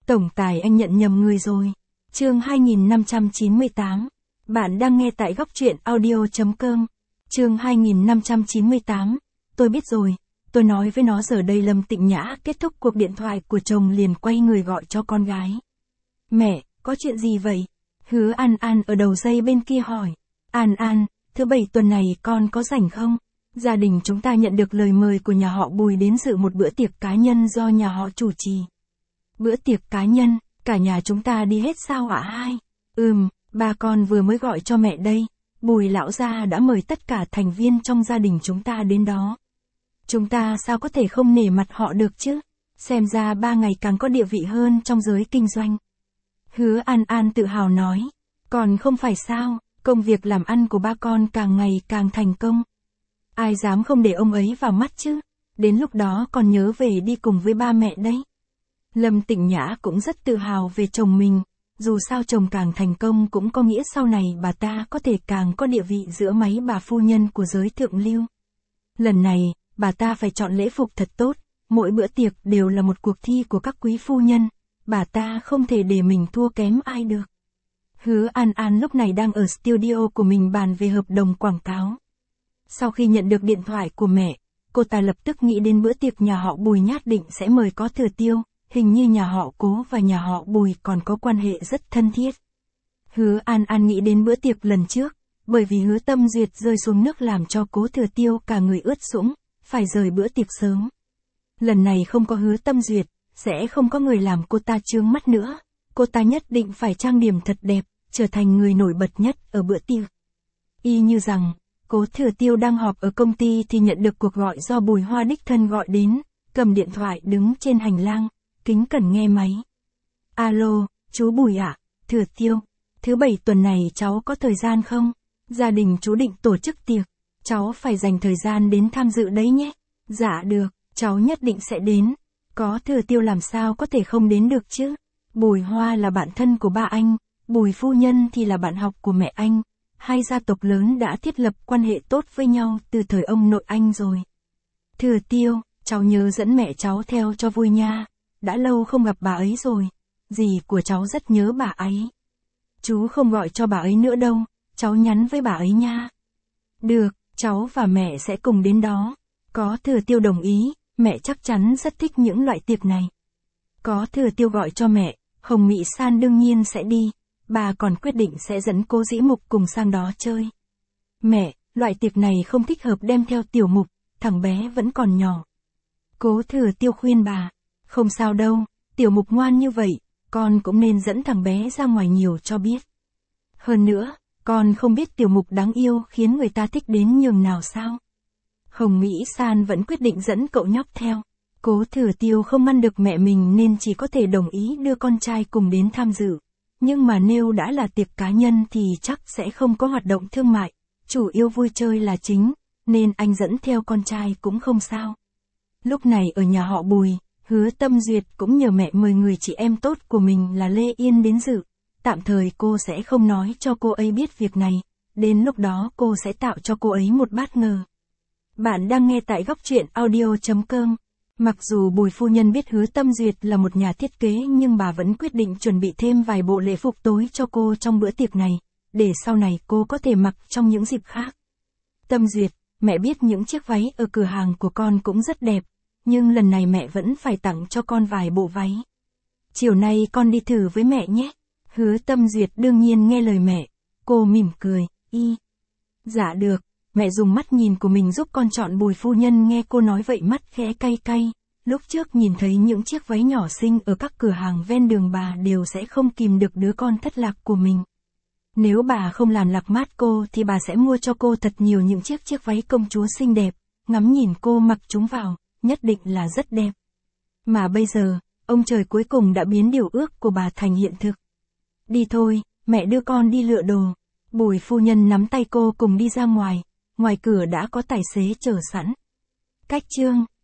Tổng tài anh nhận nhầm người rồi. Chương 2598. Bạn đang nghe tại góc truyện audio.com. Chương 2598. Tôi biết rồi. Tôi nói với nó giờ đây Lâm Tịnh Nhã kết thúc cuộc điện thoại của chồng liền quay người gọi cho con gái. Mẹ, có chuyện gì vậy? Hứa An An ở đầu dây bên kia hỏi. An An, thứ Bảy tuần này con có rảnh không? Gia đình chúng ta nhận được lời mời của nhà họ Bùi đến dự một bữa tiệc cá nhân do nhà họ chủ trì. Bữa tiệc cá nhân, cả nhà chúng ta đi hết sao ạ hai? Ba con vừa mới gọi cho mẹ đây. Bùi lão gia đã mời tất cả thành viên trong gia đình chúng ta đến đó. Chúng ta sao có thể không nể mặt họ được chứ? Xem ra ba ngày càng có địa vị hơn trong giới kinh doanh. Hứa An An tự hào nói. Còn không phải sao, công việc làm ăn của ba con càng ngày càng thành công. Ai dám không để ông ấy vào mắt chứ? Đến lúc đó con nhớ về đi cùng với ba mẹ đấy. Lâm Tịnh Nhã cũng rất tự hào về chồng mình. Dù sao chồng càng thành công cũng có nghĩa sau này bà ta có thể càng có địa vị giữa mấy bà phu nhân của giới thượng lưu. Lần này, bà ta phải chọn lễ phục thật tốt, mỗi bữa tiệc đều là một cuộc thi của các quý phu nhân, bà ta không thể để mình thua kém ai được. Hứa An An lúc này đang ở studio của mình bàn về hợp đồng quảng cáo. Sau khi nhận được điện thoại của mẹ, cô ta lập tức nghĩ đến bữa tiệc nhà họ Bùi nhất định sẽ mời có Thừa Tiêu, hình như nhà họ Cố và nhà họ Bùi còn có quan hệ rất thân thiết. Hứa An An nghĩ đến bữa tiệc lần trước, bởi vì Hứa Tâm Duyệt rơi xuống nước làm cho Cố Thừa Tiêu cả người ướt sũng, phải rời bữa tiệc sớm. Lần này không có Hứa Tâm Duyệt, sẽ không có người làm cô ta chướng mắt nữa, cô ta nhất định phải trang điểm thật đẹp, trở thành người nổi bật nhất ở bữa tiệc. Y như rằng, Cố Thừa Tiêu đang họp ở công ty thì nhận được cuộc gọi do Bùi Hoa đích thân gọi đến, cầm điện thoại đứng trên hành lang, kính cẩn nghe máy. Alo, chú Bùi ạ, Thừa Tiêu, thứ Bảy tuần này cháu có thời gian không? Gia đình chú định tổ chức tiệc, cháu phải dành thời gian đến tham dự đấy nhé. Dạ được, cháu nhất định sẽ đến. Có Thừa Tiêu làm sao có thể không đến được chứ? Bùi Hoa là bạn thân của ba anh, Bùi phu nhân thì là bạn học của mẹ anh. Hai gia tộc lớn đã thiết lập quan hệ tốt với nhau từ thời ông nội anh rồi. Thừa Tiêu, cháu nhớ dẫn mẹ cháu theo cho vui nha. Đã lâu không gặp bà ấy rồi. Dì của cháu rất nhớ bà ấy. Chú không gọi cho bà ấy nữa đâu, cháu nhắn với bà ấy nha. Được, cháu và mẹ sẽ cùng đến đó. Có Thừa Tiêu đồng ý, mẹ chắc chắn rất thích những loại tiệc này. Có Thừa Tiêu gọi cho mẹ, Hồng Mị San đương nhiên sẽ đi. Bà còn quyết định sẽ dẫn Cố Dĩ Mục cùng sang đó chơi. Mẹ, loại tiệc này không thích hợp đem theo Tiểu Mục, thằng bé vẫn còn nhỏ. Cố Thừa Tiêu khuyên bà. Không sao đâu, Tiểu Mục ngoan như vậy, con cũng nên dẫn thằng bé ra ngoài nhiều cho biết. Hơn nữa, con không biết Tiểu Mục đáng yêu khiến người ta thích đến nhường nào sao. Hồng Mỹ San vẫn quyết định dẫn cậu nhóc theo. Cố Thừa Tiêu không ngăn được mẹ mình nên chỉ có thể đồng ý đưa con trai cùng đến tham dự. Nhưng mà nếu đã là tiệc cá nhân thì chắc sẽ không có hoạt động thương mại, chủ yếu vui chơi là chính, nên anh dẫn theo con trai cũng không sao. Lúc này ở nhà họ Bùi, Hứa Tâm Duyệt cũng nhờ mẹ mời người chị em tốt của mình là Lê Yên đến dự. Tạm thời cô sẽ không nói cho cô ấy biết việc này, đến lúc đó cô sẽ tạo cho cô ấy một bất ngờ. Bạn đang nghe tại góc truyện audio.com. Mặc dù Bùi phu nhân biết Hứa Tâm Duyệt là một nhà thiết kế nhưng bà vẫn quyết định chuẩn bị thêm vài bộ lễ phục tối cho cô trong bữa tiệc này, để sau này cô có thể mặc trong những dịp khác. Tâm Duyệt, mẹ biết những chiếc váy ở cửa hàng của con cũng rất đẹp, nhưng lần này mẹ vẫn phải tặng cho con vài bộ váy. Chiều nay con đi thử với mẹ nhé. Hứa Tâm Duyệt đương nhiên nghe lời mẹ, cô mỉm cười, Dạ được. Mẹ dùng mắt nhìn của mình giúp con chọn. Bùi phu nhân nghe cô nói vậy mắt khẽ cay cay, lúc trước nhìn thấy những chiếc váy nhỏ xinh ở các cửa hàng ven đường bà đều sẽ không kìm được đứa con thất lạc của mình. Nếu bà không làm lạc mát cô thì bà sẽ mua cho cô thật nhiều những chiếc váy công chúa xinh đẹp, ngắm nhìn cô mặc chúng vào, nhất định là rất đẹp. Mà bây giờ, ông trời cuối cùng đã biến điều ước của bà thành hiện thực. Đi thôi, mẹ đưa con đi lựa đồ. Bùi phu nhân nắm tay cô cùng đi ra ngoài. Ngoài cửa đã có tài xế chờ sẵn. Cách chương